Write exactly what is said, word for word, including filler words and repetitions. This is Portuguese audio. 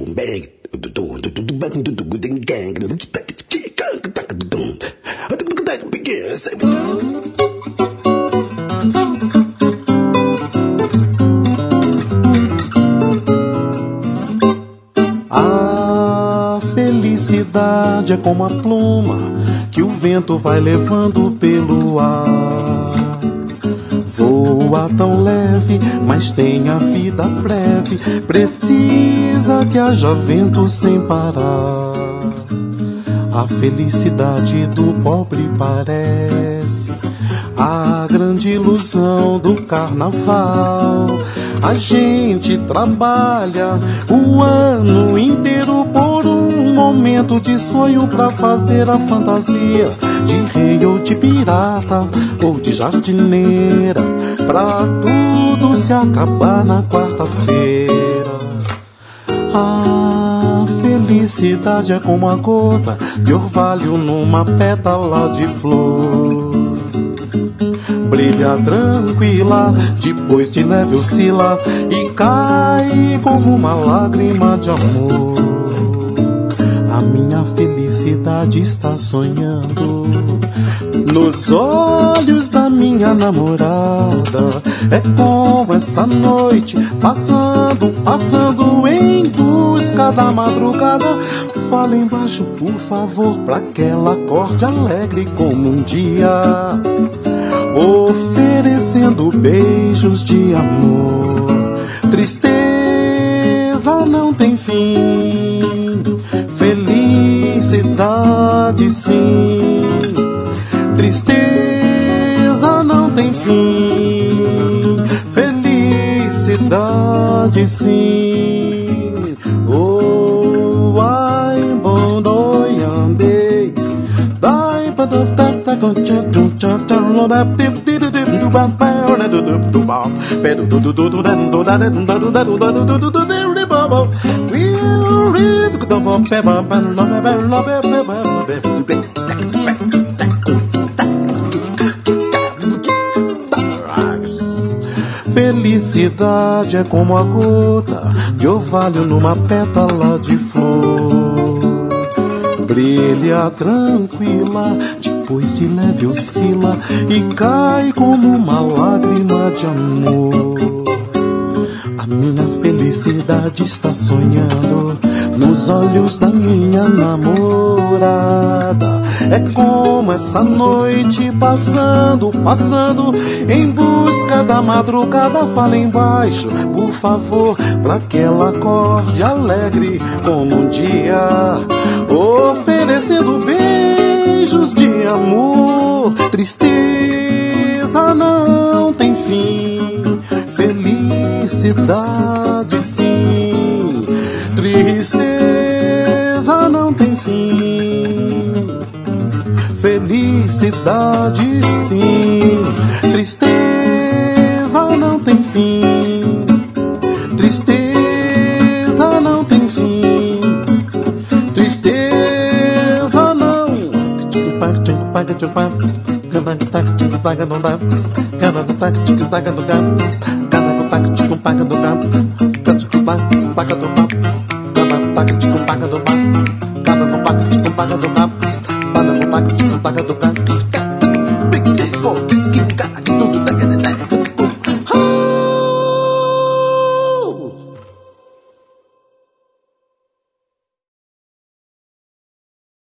A felicidade é como a pluma que o vento vai levando pelo ar. Voa tão leve, mas tem a vida breve. Precisa que haja vento sem parar. A felicidade do pobre parece a grande ilusão do carnaval. A gente trabalha o ano inteiro por um momento de sonho pra fazer a fantasia de rei ou de pirata ou de jardineira, pra tudo se acabar na quarta-feira. A felicidade é como a gota de orvalho numa pétala de flor. Brilha tranquila, depois de leve oscila e cai como uma lágrima de amor. A minha felicidade está sonhando nos olhos da minha namorada. É como essa noite, passando, passando em busca da madrugada. Fala embaixo, por favor, pra que ela acorde alegre como um dia, oferecendo beijos de amor. Tristeza não tem fim, felicidade sim. Tristeza não tem fim, felicidade sim. Oh, I'm bondoyande, dai pa da da da go cha tu cha cha lo da dip dip dip du ba ba na du du du ba pe du du du du du dan du da da du da du da du da du du du de ba ba we read the ba pe ba ba lo ba ba lo ba ba ba ba. Felicidade é como a gota de orvalho numa pétala de flor. Brilha tranquila, depois de leve oscila e cai como uma lágrima de amor. A minha felicidade está sonhando nos olhos da minha namorada. É como essa noite, passando, passando em busca da madrugada. Fala embaixo, por favor, pra que ela acorde alegre como um dia, oferecendo beijos de amor. Tristeza não tem fim, felicidade sim. Tristeza não tem fim, felicidade sim. Tristeza não tem fim, tristeza não tem fim. Tristeza não. Cada